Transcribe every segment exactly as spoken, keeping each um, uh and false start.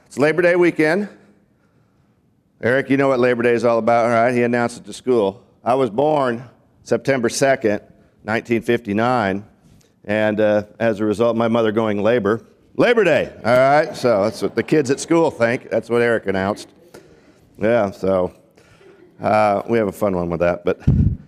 It's Labor Day weekend. Eric, you know what Labor Day is all about, all right? He announced it to school. I was born September second, nineteen fifty-nine, and uh, as a result, my mother going labor. Labor Day, all right? So that's what the kids at school think. That's what Eric announced. Yeah, so uh, we have a fun one with that. But,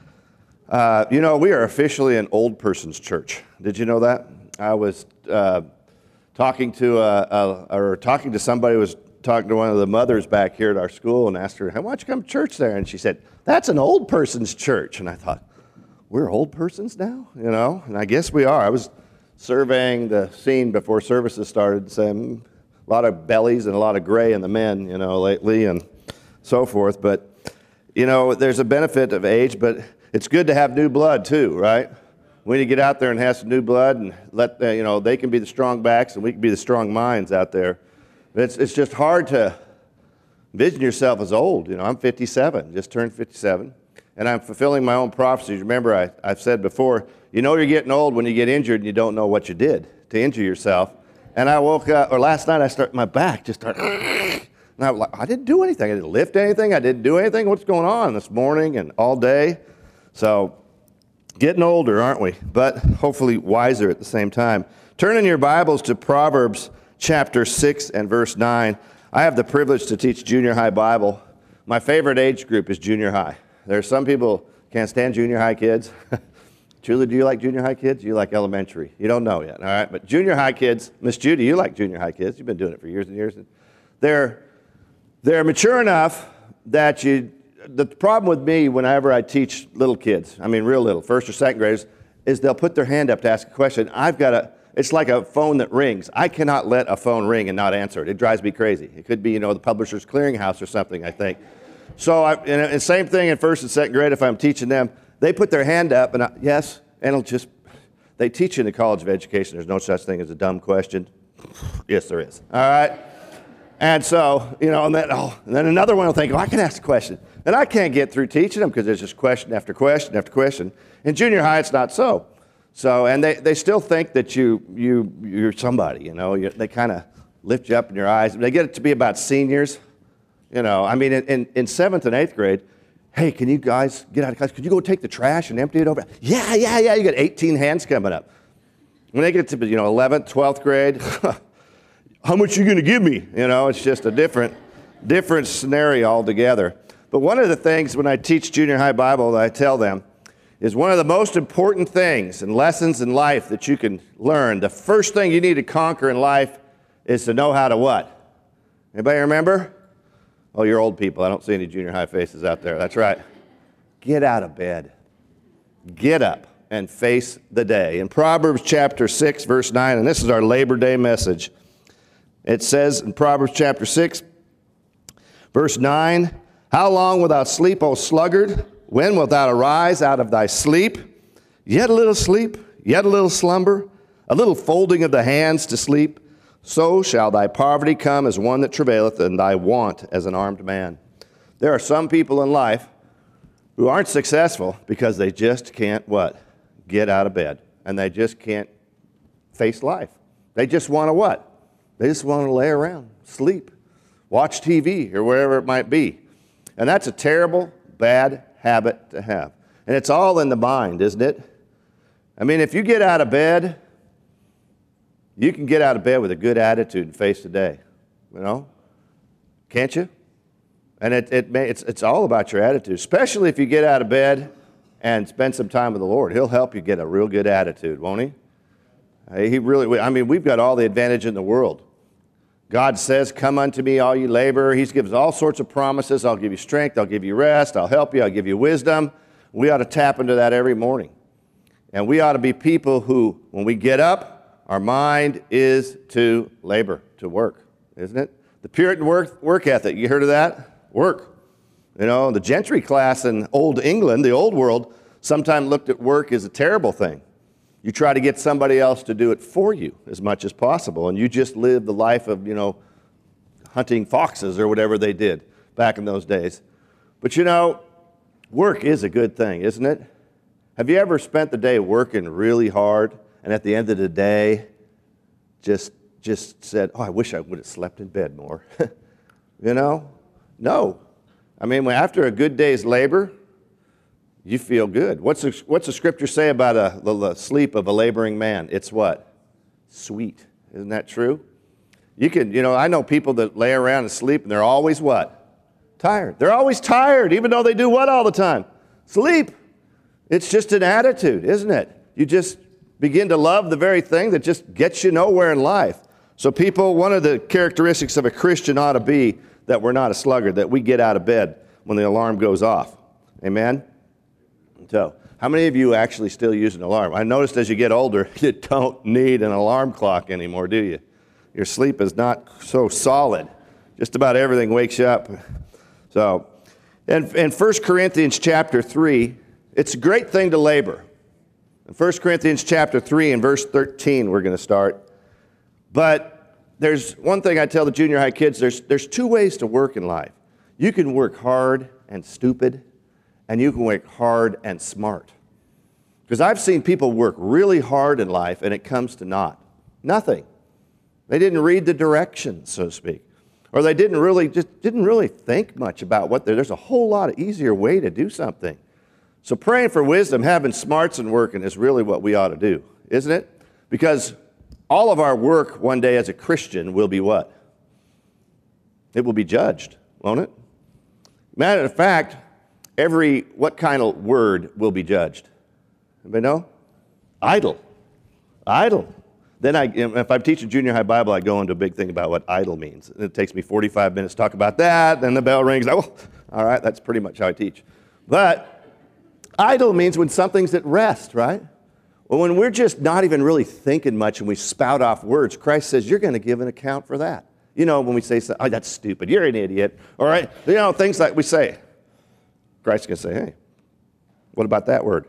uh, you know, we are officially an old person's church. Did you know that? I was uh, talking to a, a, or talking to somebody who was talking to one of the mothers back here at our school and asked her, hey, why don't you come to church there? And she said, that's an old person's church. And I thought, we're old persons now, you know? And I guess we are. I was surveying the scene before services started, saying a lot of bellies and a lot of gray in the men, you know, lately and so forth. But, you know, there's a benefit of age, but it's good to have new blood too, right? We need to get out there and have some new blood and let, uh, you know, they can be the strong backs and we can be the strong minds out there. But it's, it's just hard to envision yourself as old. You know, I'm fifty-seven, just turned fifty-seven, and I'm fulfilling my own prophecies. Remember, I, I've said before, you know you're getting old when you get injured and you don't know what you did to injure yourself. And I woke up, or last night I started, my back just started, and I was like, I didn't do anything. I didn't lift anything. I didn't do anything. What's going on this morning and all day? So, getting older, aren't we? But hopefully wiser at the same time. Turn in your Bibles to Proverbs chapter six and verse nine. I have the privilege to teach junior high Bible. My favorite age group is junior high. There are some people can't stand junior high kids. Julie, do you like junior high kids? You like elementary? You don't know yet, all right? But junior high kids, Miss Judy, you like junior high kids. You've been doing it for years and years. They're, they're mature enough that you, the problem with me whenever I teach little kids, I mean real little, first or second graders, is they'll put their hand up to ask a question. I've got a, it's like a phone that rings. I cannot let a phone ring and not answer it. It drives me crazy. It could be, you know, the Publishers Clearinghouse or something, I think. So, I, and, and same thing in first and second grade if I'm teaching them. They put their hand up, and I, yes, and it'll just, they teach in the College of Education. There's no such thing as a dumb question. Yes, there is. All right? And so, you know, and then, oh, and then another one will think, oh, I can ask a question. And I can't get through teaching them because there's just question after question after question. In junior high, it's not so. So, and they, they still think that you, you, you're somebody, you know. You, they kind of lift you up in your eyes. They get it to be about seniors. You know, I mean, in, in, in seventh and eighth grade, hey, can you guys get out of class? Could you go take the trash and empty it over? Yeah, yeah, yeah. You got eighteen hands coming up. When they get to, you know, eleventh, twelfth grade, how much are you going to give me? You know, it's just a different, different scenario altogether. But one of the things when I teach junior high Bible that I tell them is one of the most important things and lessons in life that you can learn. The first thing you need to conquer in life is to know how to what? Anybody remember? Oh, you're old people. I don't see any junior high faces out there. That's right. Get out of bed. Get up and face the day. In Proverbs chapter six, verse nine, and this is our Labor Day message. It says in Proverbs chapter six, verse nine, how long without sleep, O sluggard? When wilt thou arise out of thy sleep? Yet a little sleep, yet a little slumber, a little folding of the hands to sleep. So shall thy poverty come as one that travaileth, and thy want as an armed man. There are some people in life who aren't successful because they just can't what? Get out of bed. And they just can't face life. They just want to what? They just want to lay around, sleep, watch T V, or wherever it might be. And that's a terrible, bad habit to have. And it's all in the mind, isn't it? I mean, if you get out of bed, you can get out of bed with a good attitude and face the day, you know? Can't you? And it, it may, it's, it's all about your attitude, especially if you get out of bed and spend some time with the Lord. He'll help you get a real good attitude, won't he? He really, I mean, we've got all the advantage in the world. God says, come unto me, all you labor. He gives all sorts of promises. I'll give you strength. I'll give you rest. I'll help you. I'll give you wisdom. We ought to tap into that every morning. And we ought to be people who, when we get up, our mind is to labor, to work, isn't it? The Puritan work, work ethic, you heard of that? Work. You know, the gentry class in old England, the old world, sometimes looked at work as a terrible thing. You try to get somebody else to do it for you as much as possible, and you just live the life of, you know, hunting foxes or whatever they did back in those days. But, you know, work is a good thing, isn't it? Have you ever spent the day working really hard, and at the end of the day, just just said, oh, I wish I would have slept in bed more. You know? No. I mean, after a good day's labor, you feel good. What's the, what's the scripture say about a, the, the sleep of a laboring man? It's what? Sweet. Isn't that true? You can, you know, I know people that lay around and sleep, and they're always what? Tired. They're always tired, even though they do what all the time? Sleep. It's just an attitude, isn't it? You just begin to love the very thing that just gets you nowhere in life. So people, one of the characteristics of a Christian ought to be that we're not a sluggard, that we get out of bed when the alarm goes off. Amen? So, how many of you actually still use an alarm? I noticed as you get older, you don't need an alarm clock anymore, do you? Your sleep is not so solid. Just about everything wakes you up. So, in, in First Corinthians chapter three, it's a great thing to labor. In First Corinthians chapter three and verse thirteen, we're going to start. But there's one thing I tell the junior high kids, there's, there's two ways to work in life. You can work hard and stupid, and you can work hard and smart. Because I've seen people work really hard in life, and it comes to naught. Nothing. They didn't read the directions, so to speak. Or they didn't really, just didn't really think much about what they're, there's a whole lot of easier way to do something. So praying for wisdom, having smarts and working is really what we ought to do, isn't it? Because all of our work one day as a Christian will be what? It will be judged, won't it? Matter of fact, every, what kind of word will be judged? Anybody know? Idle. Idle. Then I, if I'm teaching junior high Bible, I go into a big thing about what idle means. And it takes me forty-five minutes to talk about that, then the bell rings. Oh, all right, that's pretty much how I teach. But idle means when something's at rest, right? Well, when we're just not even really thinking much and we spout off words, Christ says, you're going to give an account for that. You know, when we say, oh, that's stupid, you're an idiot, all right? You know, things like we say. Christ's going to say, hey, what about that word?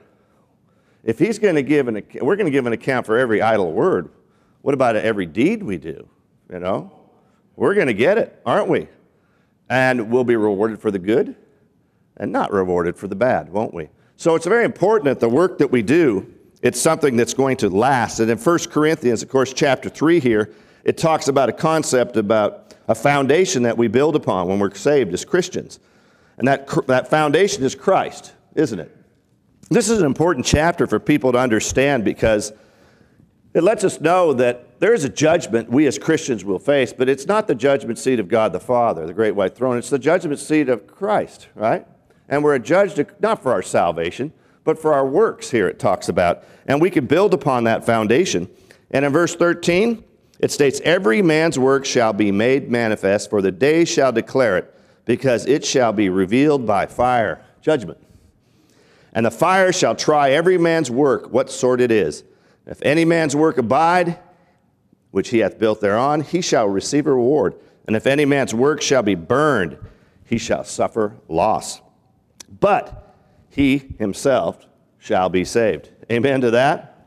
If he's going to give an, we're going to give an account for every idle word. What about every deed we do? You know, we're going to get it, aren't we? And we'll be rewarded for the good and not rewarded for the bad, won't we? So it's very important that the work that we do, it's something that's going to last. And in First Corinthians, of course, chapter three here, it talks about a concept about a foundation that we build upon when we're saved as Christians. And that, that foundation is Christ, isn't it? This is an important chapter for people to understand because it lets us know that there is a judgment we as Christians will face, but it's not the judgment seat of God the Father, the great white throne. It's the judgment seat of Christ, right? And we're judged not for our salvation, but for our works here it talks about. And we can build upon that foundation. And in verse thirteen, it states, every man's work shall be made manifest, for the day shall declare it, because it shall be revealed by fire, judgment. And the fire shall try every man's work, what sort it is. If any man's work abide, which he hath built thereon, he shall receive a reward. And if any man's work shall be burned, he shall suffer loss. But he himself shall be saved. Amen to that?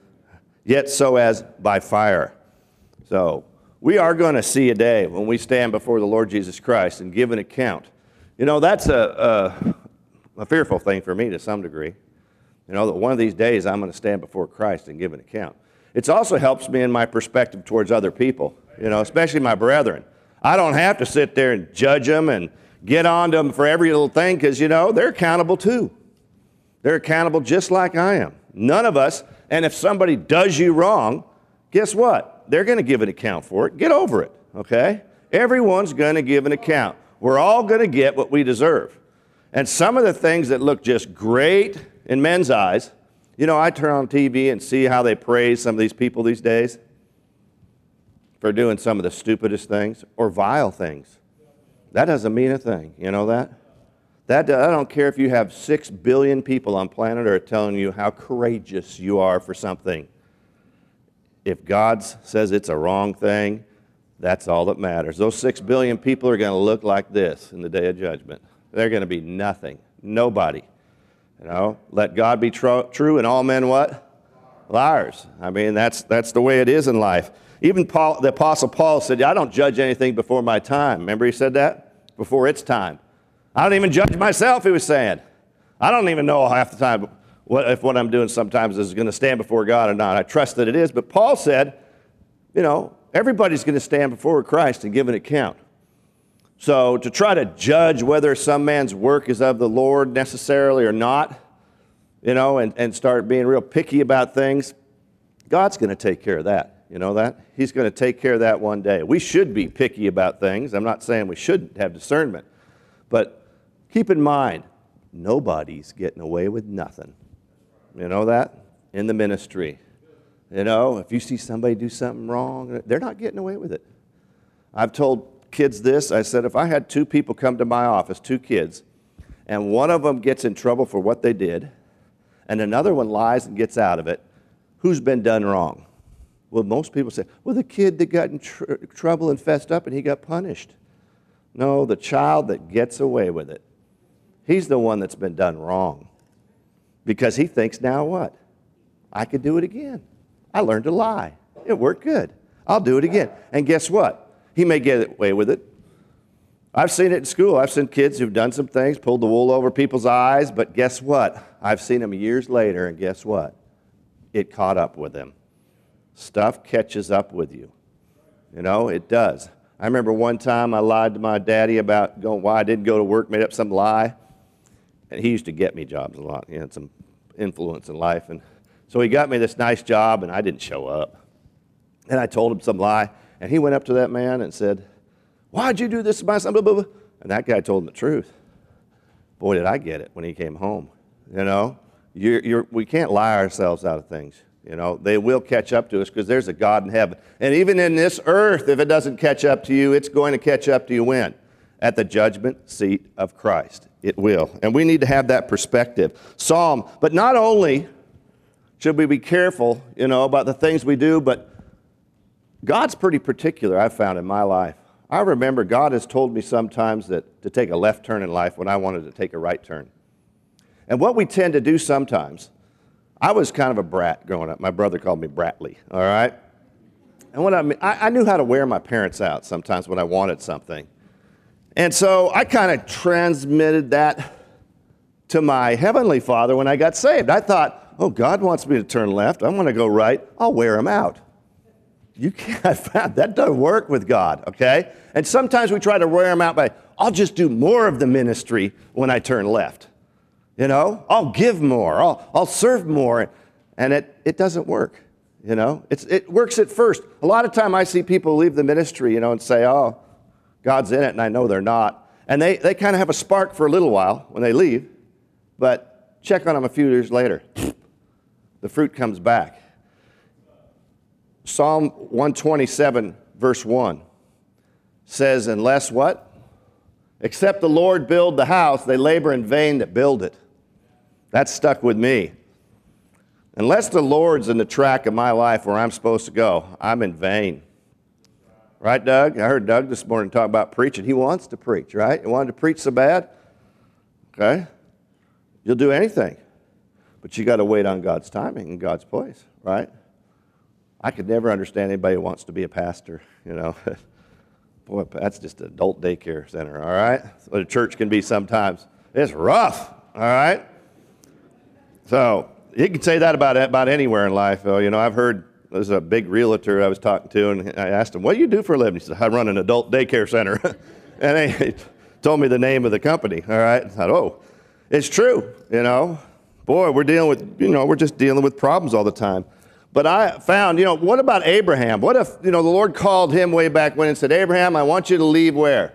Yet so as by fire. So we are going to see a day when we stand before the Lord Jesus Christ and give an account. You know, that's a, a, a fearful thing for me to some degree. You know, that one of these days I'm going to stand before Christ and give an account. It also helps me in my perspective towards other people, you know, especially my brethren. I don't have to sit there and judge them and get on to them for every little thing because, you know, they're accountable too. They're accountable just like I am. None of us, and if somebody does you wrong, guess what? They're going to give an account for it. Get over it, okay? Everyone's going to give an account. We're all going to get what we deserve. And some of the things that look just great in men's eyes, you know, I turn on T V and see how they praise some of these people these days for doing some of the stupidest things or vile things. That doesn't mean a thing. You know that? That I don't care if you have six billion people on planet Earth telling you how courageous you are for something. If God says it's a wrong thing, that's all that matters. Those six billion people are going to look like this in the day of judgment. They're going to be nothing. Nobody. You know, let God be tr- true and all men what? Liars. I mean, that's that's the way it is in life. Even Paul, the Apostle Paul said, I don't judge anything before my time. Remember he said that? Before its time. I don't even judge myself, he was saying. I don't even know half the time what, if what I'm doing sometimes is going to stand before God or not. I trust that it is. But Paul said, you know, everybody's going to stand before Christ and give an account. So to try to judge whether some man's work is of the Lord necessarily or not, you know, and, and start being real picky about things, God's going to take care of that. You know that? He's going to take care of that one day. We should be picky about things. I'm not saying we shouldn't have discernment. But keep in mind, nobody's getting away with nothing. You know that? In the ministry. You know, if you see somebody do something wrong, they're not getting away with it. I've told kids this. I said, if I had two people come to my office, two kids, and one of them gets in trouble for what they did, and another one lies and gets out of it, who's been done wrong? Well, most people say, well, the kid that got in tr- trouble and fessed up and he got punished. No, the child that gets away with it. He's the one that's been done wrong. Because he thinks, now what? I could do it again. I learned to lie. It worked good. I'll do it again. And guess what? He may get away with it. I've seen it in school. I've seen kids who've done some things, pulled the wool over people's eyes, but guess what? I've seen them years later, and guess what? It caught up with them. Stuff catches up with you. You know, it does. I remember one time I lied to my daddy about going, why I didn't go to work, made up some lie. And he used to get me jobs a lot. He had some influence in life. And so he got me this nice job, and I didn't show up. And I told him some lie. And he went up to that man and said, why'd you do this to my son? Blah, blah, blah. And that guy told him the truth. Boy, did I get it when he came home. You know, you're, you're, we can't lie ourselves out of things. You know, they will catch up to us because there's a God in heaven. And even in this earth, if it doesn't catch up to you, it's going to catch up to you when? At the judgment seat of Christ. It will. And we need to have that perspective. Psalm, but not only should we be careful, you know, about the things we do, but God's pretty particular, I've found in my life. I remember God has told me sometimes that to take a left turn in life when I wanted to take a right turn. And what we tend to do sometimes, I was kind of a brat growing up. My brother called me Bratly, all right? And what I mean, I, I knew how to wear my parents out sometimes when I wanted something. And so I kind of transmitted that to my Heavenly Father when I got saved. I thought, oh, God wants me to turn left. I want to go right. I'll wear him out. You can't, I found that doesn't work with God, okay? And sometimes we try to wear him out by, I'll just do more of the ministry when I turn left. You know, I'll give more, I'll, I'll serve more, and it, it doesn't work, you know. It's, it works at first. A lot of time I see people leave the ministry, you know, and say, oh, God's in it, and I know they're not. And they, they kind of have a spark for a little while when they leave, but check on them a few years later. The fruit comes back. Psalm one twenty-seven, verse one says, unless what? Except the Lord build the house, they labor in vain that build it. That stuck with me. Unless the Lord's in the track of my life where I'm supposed to go, I'm in vain. Right, Doug? I heard Doug this morning talk about preaching. He wants to preach, right? He wanted to preach so bad. Okay? You'll do anything. But you got to wait on God's timing and God's place, right? I could never understand anybody who wants to be a pastor, you know. Boy, that's just an adult daycare center, all right? That's what a church can be sometimes. It's rough, all right? So you can say that about about anywhere in life. You know, I've heard, there's a big realtor I was talking to, and I asked him, what do you do for a living? He said, I run an adult daycare center. And he told me the name of the company, all right? I thought, oh, it's true, you know. Boy, we're dealing with, you know, we're just dealing with problems all the time. But I found, you know, what about Abraham? What if, you know, the Lord called him way back when and said, Abraham, I want you to leave where?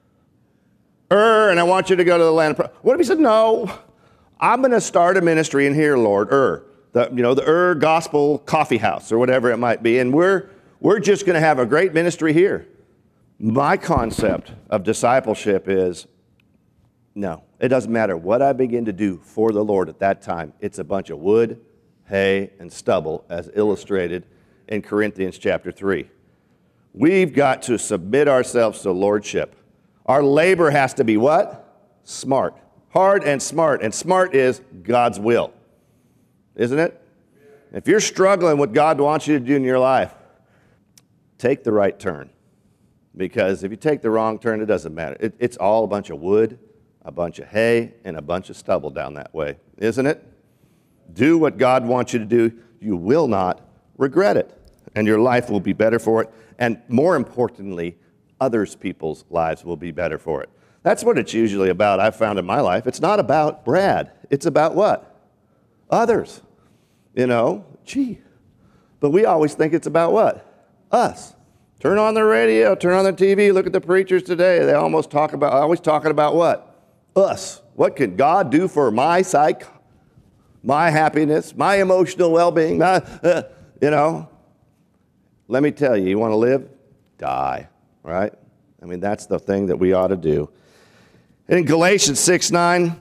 Ur, and I want you to go to the land of... What if he said, no, I'm going to start a ministry in here, Lord, Ur. The, you know, the Ur Gospel Coffee House or whatever it might be. And we're, we're just going to have a great ministry here. My concept of discipleship is, no, it doesn't matter what I begin to do for the Lord at that time. It's a bunch of wood, hay, and stubble, as illustrated in Corinthians chapter three. We've got to submit ourselves to lordship. Our labor has to be what? Smart. Hard and smart. And smart is God's will. Isn't it? If you're struggling with what God wants you to do in your life, take the right turn. Because if you take the wrong turn, it doesn't matter. It, it's all a bunch of wood, a bunch of hay, and a bunch of stubble down that way. Isn't it? Do what God wants you to do. You will not regret it. and your life will be better for it. And more importantly, others people's lives will be better for it. That's what it's usually about, I've found in my life. It's not about Brad. It's about what? Others. You know, gee. But we always think it's about what? Us. Turn on the radio, turn on the T V, look at the preachers today. They almost talk about, always talking about what? Us. What can God do for my psyche, my happiness, my emotional well-being? My, uh, you know, let me tell you, you want to live? Die, right? I mean, that's the thing that we ought to do. In Galatians six nine,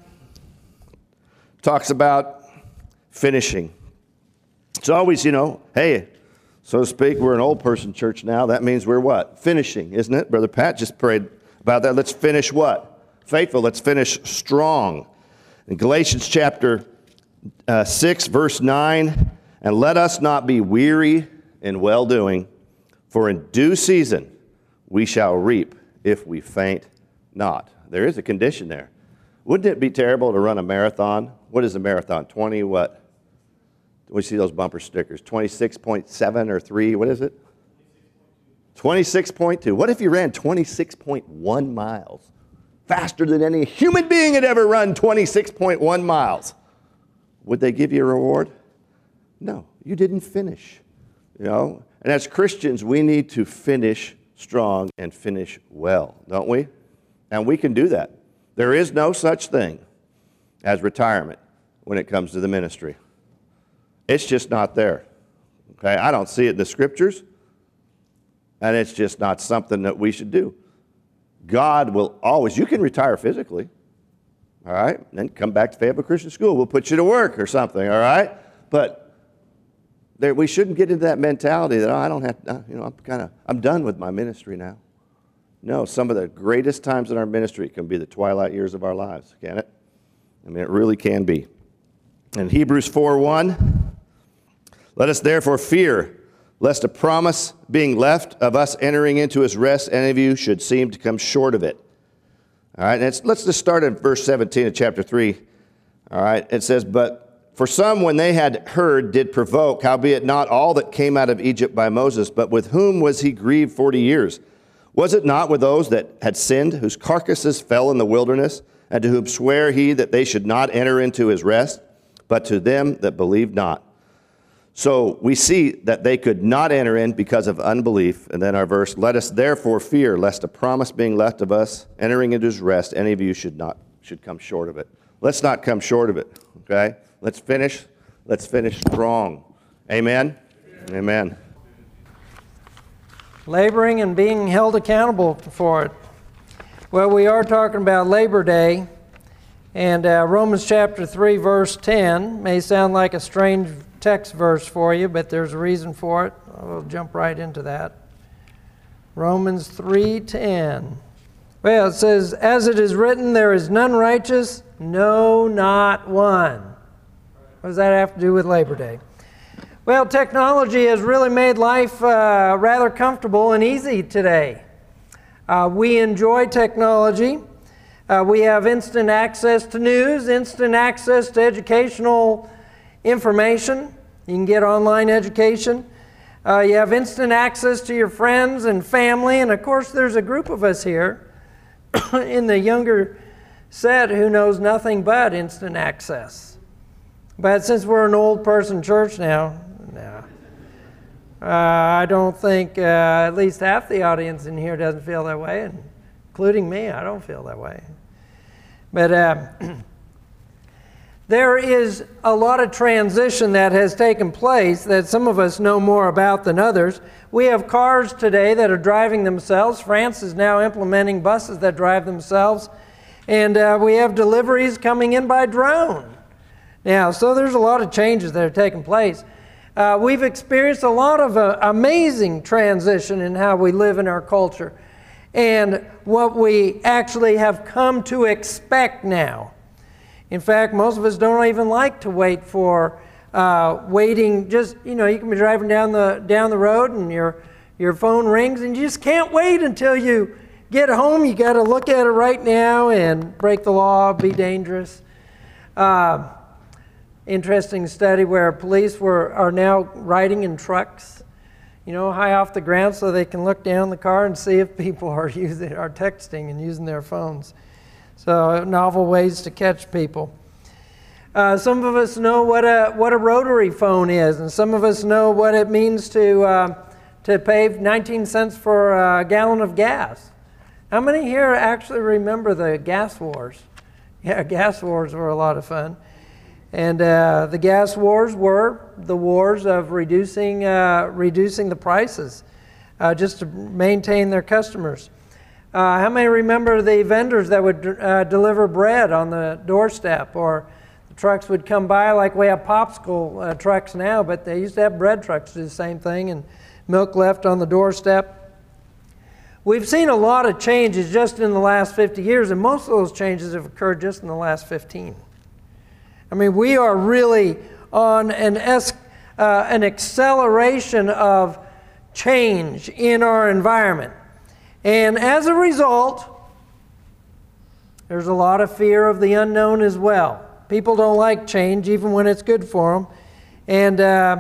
talks about finishing. It's always, you know, hey, so to speak, we're an old person church now. That means we're what? Finishing, isn't it? Brother Pat just prayed about that. Let's finish what? Faithful. Let's finish strong. In Galatians chapter uh, six, verse nine, and let us not be weary in well-doing, for in due season we shall reap if we faint not. There is a condition there. Wouldn't it be terrible to run a marathon? What is a marathon? twenty what? We see those bumper stickers. twenty-six point seven or three, what is it? twenty-six point two. What if you ran twenty-six point one miles? Faster than any human being had ever run twenty-six point one miles. Would they give you a reward? No, you didn't finish. You know, and as Christians, we need to finish strong and finish well, don't we? And we can do that. There is no such thing as retirement when it comes to the ministry. It's just not there. Okay, I don't see it in the scriptures, and it's just not something that we should do. God will always, you can retire physically, all right, and then come back to Fayetteville Christian School. We'll put you to work or something, all right? But there, we shouldn't get into that mentality that, oh, I don't have to, you know, I'm kind of, I'm done with my ministry now. No, some of the greatest times in our ministry can be the twilight years of our lives, can it? I mean, it really can be. In Hebrews four one, let us therefore fear, lest a promise being left of us entering into his rest, any of you should seem to come short of it. All right, and it's, let's just start at verse seventeen of chapter three. All right, it says, but for some when they had heard did provoke, howbeit not all that came out of Egypt by Moses, but with whom was he grieved forty years? Was it not with those that had sinned, whose carcasses fell in the wilderness, and to whom sware he that they should not enter into his rest, but to them that believed not? So we see that they could not enter in because of unbelief. And then our verse, let us therefore fear, lest a promise being left of us, entering into his rest, any of you should not should come short of it. Let's not come short of it, okay? Let's finish. Let's finish strong. Amen? Amen. Amen. Laboring and being held accountable for it. Well, we are talking about Labor Day, and uh, Romans chapter three, verse ten may sound like a strange text verse for you, but there's a reason for it. I'll jump right into that. Romans three ten. Well, it says, as it is written, there is none righteous, no, not one. What does that have to do with Labor Day? Well, technology has really made life uh, rather comfortable and easy today. Uh, we enjoy technology. Uh, we have instant access to news, instant access to educational information. You can get online education. Uh, you have instant access to your friends and family. And of course, there's a group of us here in the younger set who knows nothing but instant access. But since we're an old person church now, no. Uh, I don't think uh, at least half the audience in here doesn't feel that way, and including me, I don't feel that way. But uh, there is a lot of transition that has taken place that some of us know more about than others. We have cars today that are driving themselves. France is now implementing buses that drive themselves. And uh, we have deliveries coming in by drone. Now, so there's a lot of changes that are taking place. Uh, we've experienced a lot of uh, amazing transition in how we live in our culture and what we actually have come to expect now. In fact, most of us don't even like to wait for uh, waiting. Just, you know, you can be driving down the down the road and your your phone rings and you just can't wait until you get home. You got to look at it right now and break the law, be dangerous. Uh, interesting study where police were are now riding in trucks. you know, high off the ground so they can look down the car and see if people are using, are texting and using their phones. So novel ways to catch people. Uh, some of us know what a what a rotary phone is, and some of us know what it means to uh, to pay nineteen cents for a gallon of gas. How many here actually remember the gas wars? Yeah, gas wars were a lot of fun. And uh, the gas wars were the wars of reducing uh, reducing the prices uh, just to maintain their customers. Uh, how many remember the vendors that would uh, deliver bread on the doorstep, or the trucks would come by like we have popsicle uh, trucks now, but they used to have bread trucks do the same thing, and milk left on the doorstep. We've seen a lot of changes just in the last fifty years, and most of those changes have occurred just in the last fifteen. I mean, we are really on an, es- uh, an acceleration of change in our environment. And as a result, there's a lot of fear of the unknown as well. People don't like change, even when it's good for them. And, uh,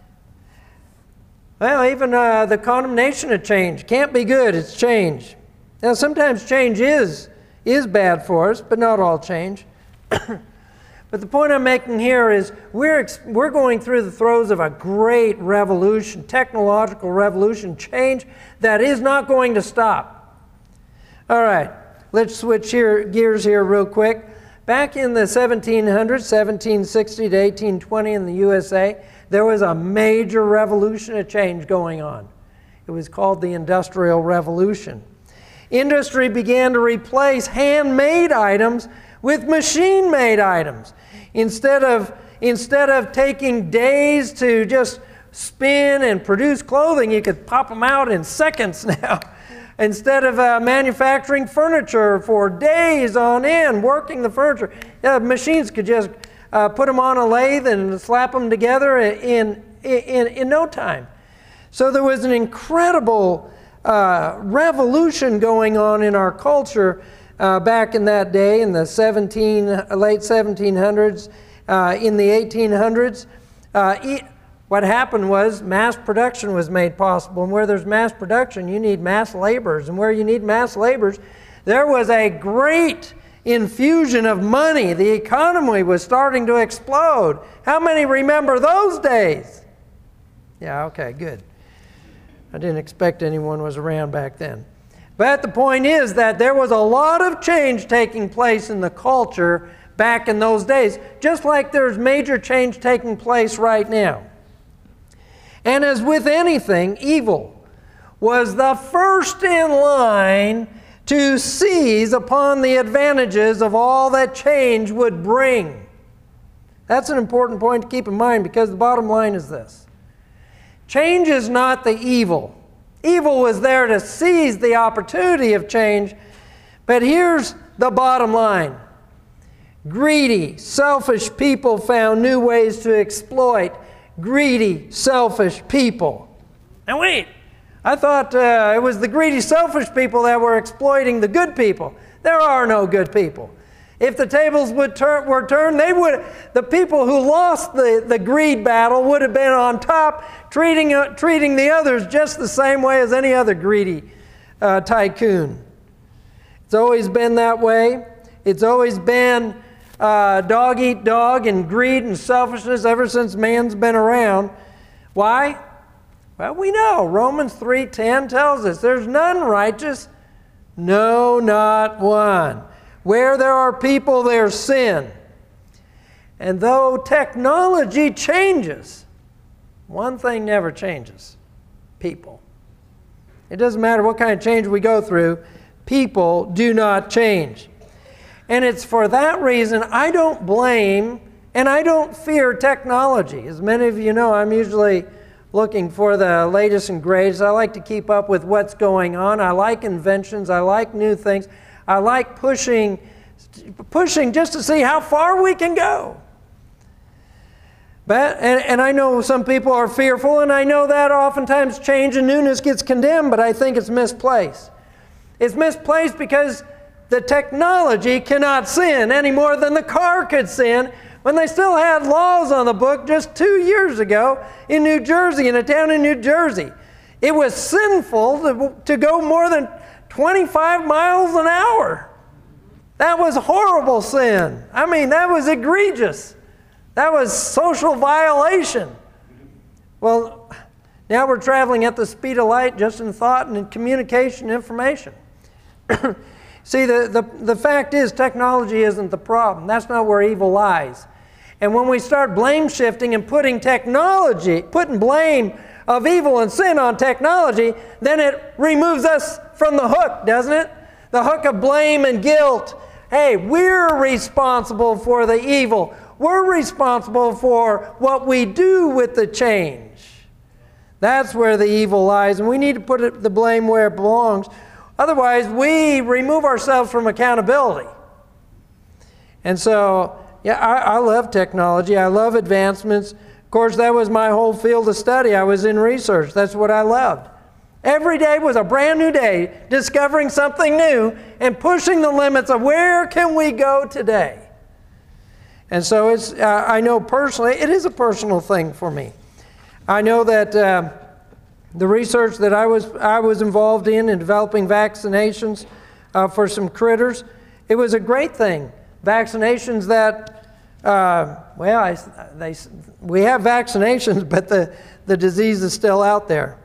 well, even uh, the condemnation of change can't be good, it's change. Now, sometimes change is, is bad for us, but not all change. But the point I'm making here is we're, ex- we're going through the throes of a great revolution, technological revolution, change that is not going to stop. All right, let's switch here, gears here real quick. Back in the seventeen hundreds, seventeen sixty to eighteen twenty in the U S A, there was a major revolution of change going on. It was called the Industrial Revolution. Industry began to replace handmade items with machine-made items. Instead of, instead of taking days to just spin and produce clothing, you could pop them out in seconds now. Instead of uh, manufacturing furniture for days on end, working the furniture, uh, machines could just uh, put them on a lathe and slap them together in, in, in no time. So there was an incredible uh, revolution going on in our culture Uh, back in that day, in the seventeen, late seventeen hundreds, uh, in the eighteen hundreds. Uh, e- what happened was mass production was made possible. And where there's mass production, you need mass laborers. And where you need mass laborers, there was a great infusion of money. The economy was starting to explode. How many remember those days? Yeah, okay, good. I didn't expect anyone was around back then. But the point is that there was a lot of change taking place in the culture back in those days, just like there's major change taking place right now. And as with anything, evil was the first in line to seize upon the advantages of all that change would bring. That's an important point to keep in mind, because the bottom line is this. Change is not the evil. Evil was there to seize the opportunity of change, but here's the bottom line. Greedy, selfish people found new ways to exploit greedy, selfish people. Now wait, I thought uh, it was the greedy, selfish people that were exploiting the good people. There are no good people. If the tables would turn, were turned, they would. The people who lost the, the greed battle would have been on top, treating, uh, treating the others just the same way as any other greedy uh, tycoon. It's always been that way. It's always been uh, dog eat dog and greed and selfishness ever since man's been around. Why? Well, we know. Romans three ten tells us there's none righteous, no, not one. Where there are people, there's sin. And though technology changes, one thing never changes: people. It doesn't matter what kind of change we go through, people do not change. And it's for that reason I don't blame and I don't fear technology. As many of you know, I'm usually looking for the latest and greatest. I like to keep up with what's going on. I like inventions. I like new things. I like pushing, pushing just to see how far we can go. But, and, and I know some people are fearful, and I know that oftentimes change and newness gets condemned, but I think it's misplaced. It's misplaced because the technology cannot sin any more than the car could sin, when they still had laws on the book just two years ago in New Jersey, in a town in New Jersey. It was sinful to, to go more than twenty-five miles an hour. That was horrible sin. I mean, that was egregious. That was social violation. Well, now we're traveling at the speed of light just in thought and in communication information. See, the, the, the fact is technology isn't the problem. That's not where evil lies. And when we start blame shifting and putting technology, putting blame of evil and sin on technology, then it removes us from the hook, doesn't it? The hook of blame and guilt. Hey, we're responsible for the evil. We're responsible for what we do with the change. That's where the evil lies, and we need to put it, the blame where it belongs. Otherwise, we remove ourselves from accountability. And so, yeah, I, I love technology. I love advancements. Of course, that was my whole field of study. I was in research. That's what I loved. Every day was a brand new day, discovering something new and pushing the limits of where can we go today. And so it's, uh, I know personally, it is a personal thing for me. I know that uh, the research that I was, I was involved in in developing vaccinations uh, for some critters, it was a great thing. Vaccinations that, uh, well, I, they, we have vaccinations, but the, the disease is still out there.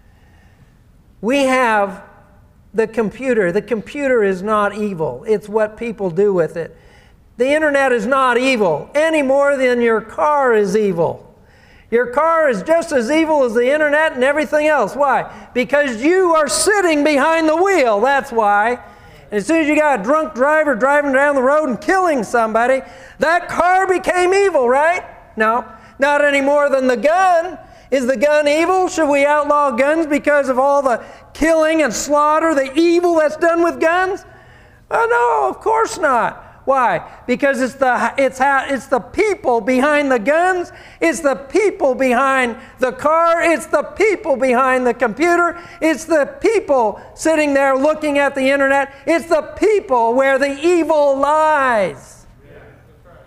We have the computer. The computer is not evil. It's what people do with it. The internet is not evil any more than your car is evil. Your car is just as evil as the internet and everything else. Why? Because you are sitting behind the wheel. That's why. And as soon as you got a drunk driver driving down the road and killing somebody, that car became evil, right? No, not any more than the gun. Is the gun evil? Should we outlaw guns because of all the killing and slaughter, the evil that's done with guns? Oh, no, of course not. Why? Because it's the, it's, how, it's the people behind the guns, it's the people behind the car, it's the people behind the computer, it's the people sitting there looking at the internet, it's the people where the evil lies. Yeah, that's right.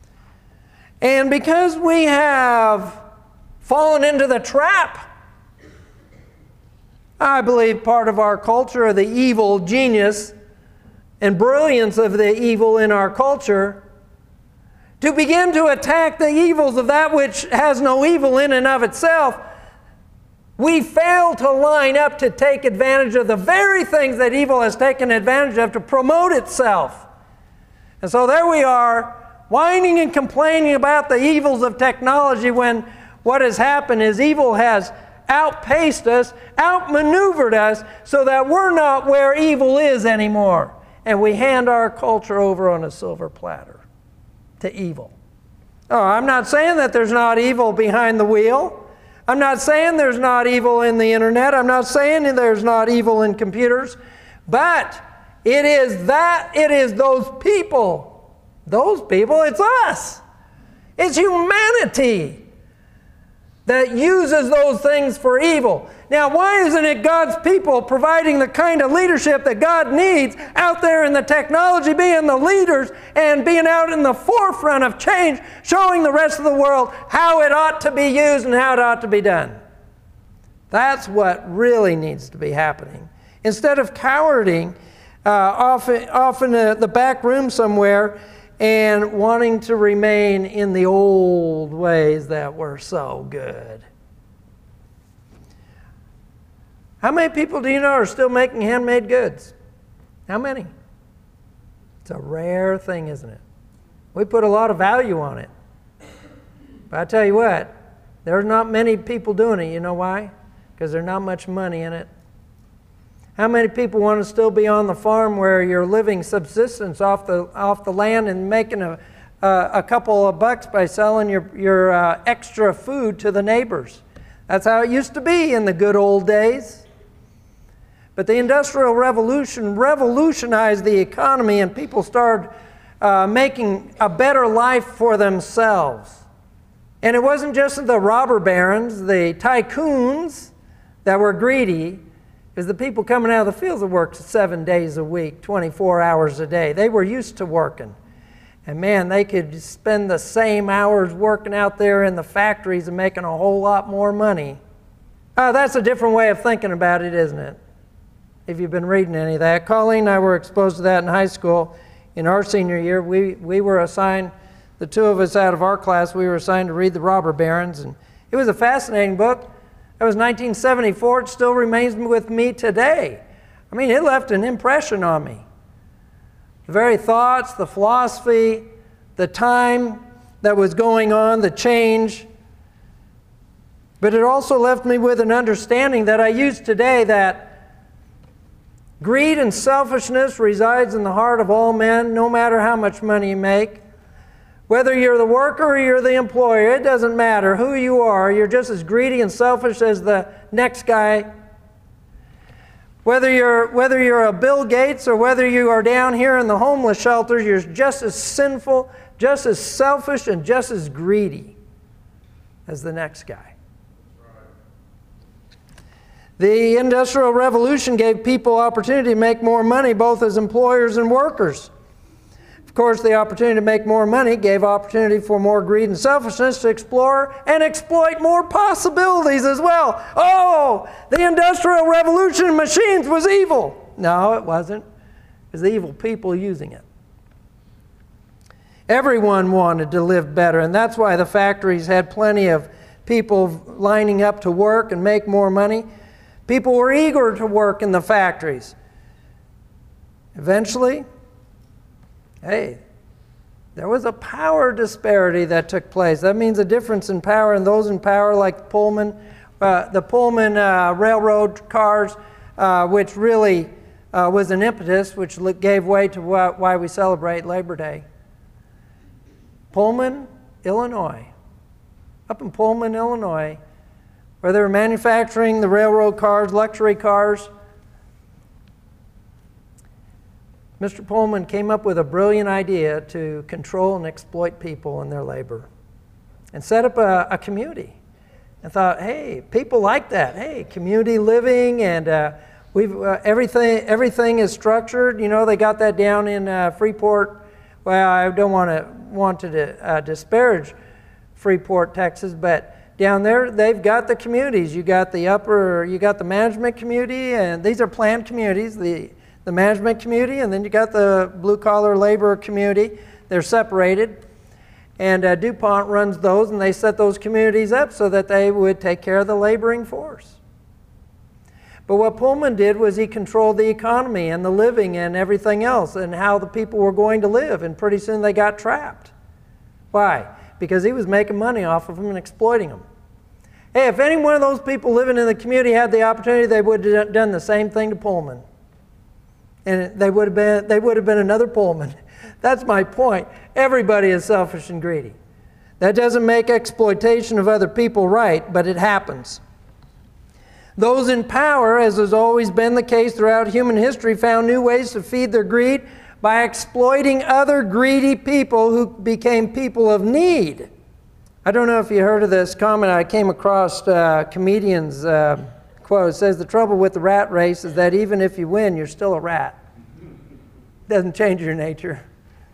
And because we have fallen into the trap, I believe part of our culture, of the evil genius and brilliance of the evil in our culture, to begin to attack the evils of that which has no evil in and of itself, we fail to line up to take advantage of the very things that evil has taken advantage of to promote itself. And so there we are, whining and complaining about the evils of technology, when what has happened is evil has outpaced us, outmaneuvered us, so that we're not where evil is anymore. And we hand our culture over on a silver platter to evil. Oh, I'm not saying that there's not evil behind the wheel. I'm not saying there's not evil in the internet. I'm not saying there's not evil in computers. But it is that, it is those people. Those people, it's us. It's humanity that uses those things for evil. Now, why isn't it God's people providing the kind of leadership that God needs out there in the technology, being the leaders and being out in the forefront of change, showing the rest of the world how it ought to be used and how it ought to be done? That's what really needs to be happening. Instead of cowarding uh, off, off in the, the back room somewhere and wanting to remain in the old ways that were so good. How many people do you know are still making handmade goods? How many? It's a rare thing, isn't it? We put a lot of value on it. But I tell you what, there's not many people doing it. You know why? Because there's not much money in it. How many people want to still be on the farm where you're living subsistence off the, off the land and making a, uh, a couple of bucks by selling your, your uh, extra food to the neighbors? That's how it used to be in the good old days. But the Industrial Revolution revolutionized the economy, and people started uh, making a better life for themselves. And it wasn't just the robber barons, the tycoons that were greedy. It was the people coming out of the fields that worked seven days a week, twenty-four hours a day. They were used to working. And man, they could spend the same hours working out there in the factories and making a whole lot more money Uh, that's a different way of thinking about it, isn't it? If you've been reading any of that. Colleen and I were exposed to that in high school. In our senior year, we, we were assigned, the two of us out of our class, we were assigned to read the Robber Barons. And it was a fascinating book. That was nineteen seventy-four. It still remains with me today. I mean, it left an impression on me. The very thoughts, the philosophy, the time that was going on, the change. But it also left me with an understanding that I use today, that greed and selfishness resides in the heart of all men, no matter how much money you make. Whether you're the worker or you're the employer, it doesn't matter who you are. You're just as greedy and selfish as the next guy. Whether you're, whether you're a Bill Gates or whether you are down here in the homeless shelters, you're just as sinful, just as selfish, and just as greedy as the next guy. The Industrial Revolution gave people opportunity to make more money, both as employers and workers. Of course, the opportunity to make more money gave opportunity for more greed and selfishness to explore and exploit more possibilities as well. Oh, the Industrial Revolution machines was evil. No, it wasn't. It was the evil people using it. Everyone wanted to live better, and that's why the factories had plenty of people lining up to work and make more money. People were eager to work in the factories. Eventually, hey, there was a power disparity that took place. That means a difference in power, and those in power, like Pullman, uh, the Pullman uh, railroad cars, uh, which really uh, was an impetus, which gave way to wh why we celebrate Labor Day. Pullman, Illinois. Up in Pullman, Illinois, where they were manufacturing the railroad cars, luxury cars. Mister Pullman came up with a brilliant idea to control and exploit people in their labor and set up a, a community. And thought, hey, people like that. Hey, community living, and uh, we've uh, everything everything is structured. You know, they got that down in uh, Freeport. Well, I don't want to want to uh, disparage Freeport, Texas, but down there, they've got the communities. You got the upper, you got the management community, and these are planned communities, the, the management community, and then you got the blue-collar labor community. They're separated. And uh, DuPont runs those, and they set those communities up so that they would take care of the laboring force. But what Pullman did was he controlled the economy and the living and everything else and how the people were going to live, and pretty soon they got trapped. Why? Because he was making money off of them and exploiting them. Hey, if any one of those people living in the community had the opportunity, they would have done the same thing to Pullman. And they would have been, they would have been another Pullman. That's my point. Everybody is selfish and greedy. That doesn't make exploitation of other people right, but it happens. Those in power, as has always been the case throughout human history, found new ways to feed their greed by exploiting other greedy people who became people of need. I don't know if you heard of this comment. I came across uh, comedian's uh, quote. It says, the trouble with the rat race is that even if you win, you're still a rat. Doesn't change your nature.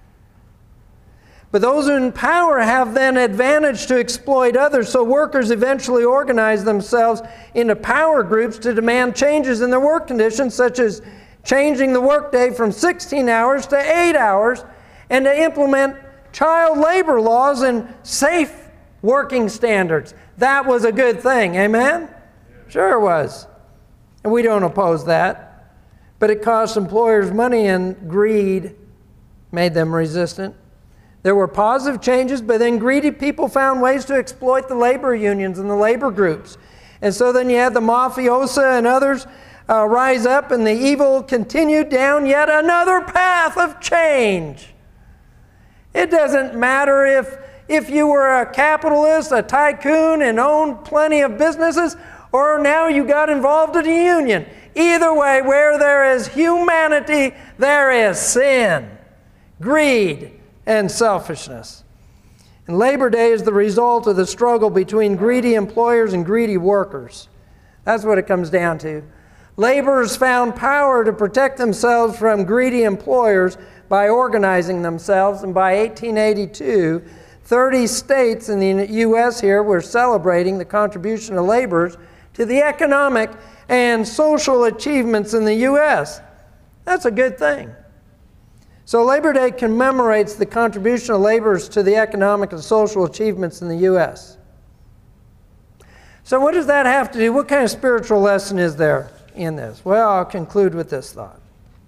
But those in power have then advantage to exploit others, so workers eventually organize themselves into power groups to demand changes in their work conditions, such as changing the workday from sixteen hours to eight hours, and to implement child labor laws and safe working standards. That was a good thing, amen? Sure it was. And we don't oppose that. But it cost employers money, and greed made them resistant. There were positive changes, but then greedy people found ways to exploit the labor unions and the labor groups. And so then you had the mafiosa and others uh, rise up, and the evil continued down yet another path of change. It doesn't matter if, if you were a capitalist, a tycoon, and owned plenty of businesses, or now you got involved in a union. Either way, where there is humanity, there is sin, greed, and selfishness. And Labor Day is the result of the struggle between greedy employers and greedy workers. That's what it comes down to. Laborers found power to protect themselves from greedy employers by organizing themselves, and by eighteen eighty-two, thirty states in the U S here were celebrating the contribution of laborers to the economic and social achievements in the U S That's a good thing. So Labor Day commemorates the contribution of laborers to the economic and social achievements in the U S So what does that have to do? What kind of spiritual lesson is there in this? Well, I'll conclude with this thought.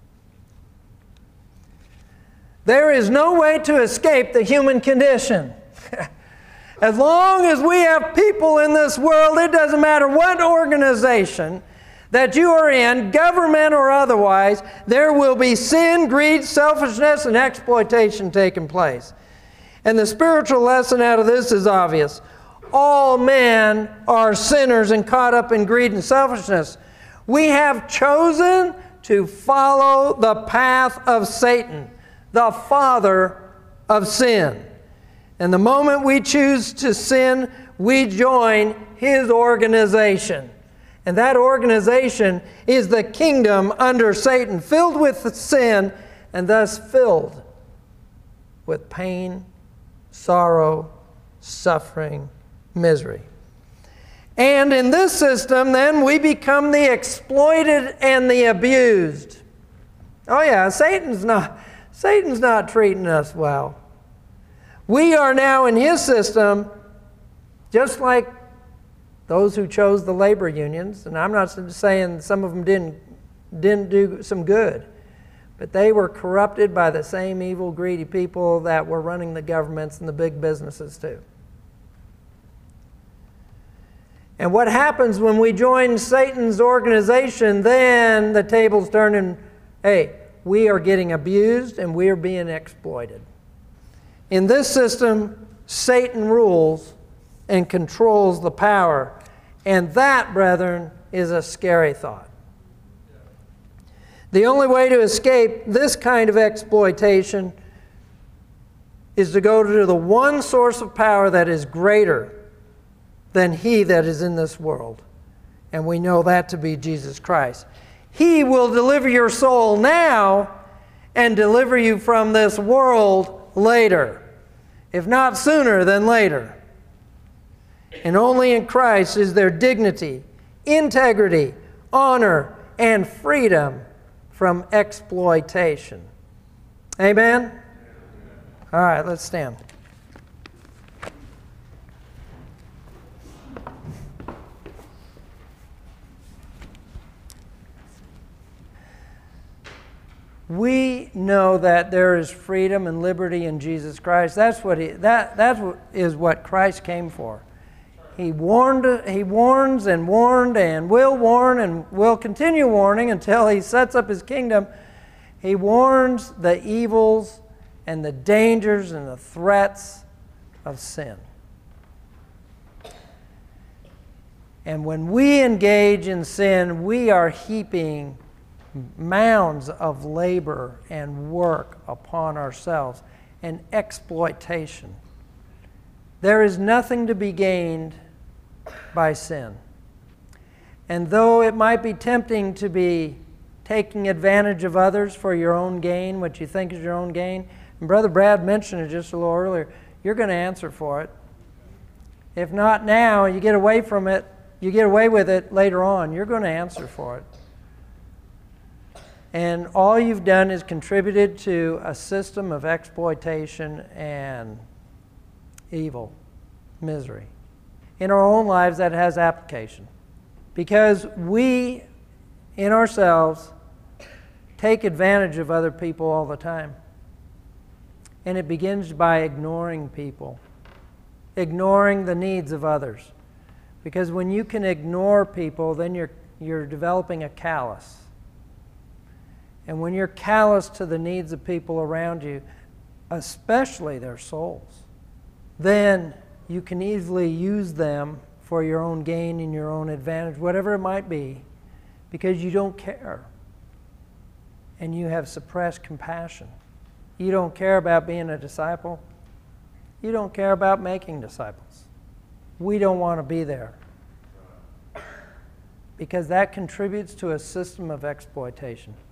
There is no way to escape the human condition. As long as we have people in this world, it doesn't matter what organization that you are in, government or otherwise, there will be sin, greed, selfishness, and exploitation taking place. And the spiritual lesson out of this is obvious. All men are sinners and caught up in greed and selfishness. We have chosen to follow the path of Satan, the father of sin. And the moment we choose to sin, we join his organization. And that organization is the kingdom under Satan, filled with sin and thus filled with pain, sorrow, suffering, misery. And in this system, then, we become the exploited and the abused. Oh yeah, Satan's not, Satan's not treating us well. We are now in his system, just like those who chose the labor unions. And I'm not saying some of them didn't, didn't do some good, but they were corrupted by the same evil, greedy people that were running the governments and the big businesses too. And what happens when we join Satan's organization, then the tables turn and, hey, we are getting abused and we are being exploited. In this system, Satan rules and controls the power. And that, brethren, is a scary thought. The only way to escape this kind of exploitation is to go to the one source of power that is greater than he that is in this world. And we know that to be Jesus Christ. He will deliver your soul now and deliver you from this world later. If not sooner, then later. And only in Christ is there dignity, integrity, honor, and freedom from exploitation. Amen? All right, let's stand. We know that there is freedom and liberty in Jesus Christ. That's what he, that that is what Christ came for. He warned, he warns and warned and will warn and will continue warning until he sets up his kingdom. He warns the evils and the dangers and the threats of sin. And when we engage in sin, we are heaping mounds of labor and work upon ourselves and exploitation. There is nothing to be gained by sin. And though it might be tempting to be taking advantage of others for your own gain, what you think is your own gain, and Brother Brad mentioned it just a little earlier, you're going to answer for it. If not now, you get away from it, you get away with it later on, you're going to answer for it. And all you've done is contributed to a system of exploitation and evil, misery. In our own lives, that has application. Because we, in ourselves, take advantage of other people all the time. And it begins by ignoring people, ignoring the needs of others. Because when you can ignore people, then you're, you're developing a callous. And when you're callous to the needs of people around you, especially their souls, then you can easily use them for your own gain and your own advantage, whatever it might be, because you don't care. And you have suppressed compassion. You don't care about being a disciple. You don't care about making disciples. We don't want to be there. Because that contributes to a system of exploitation.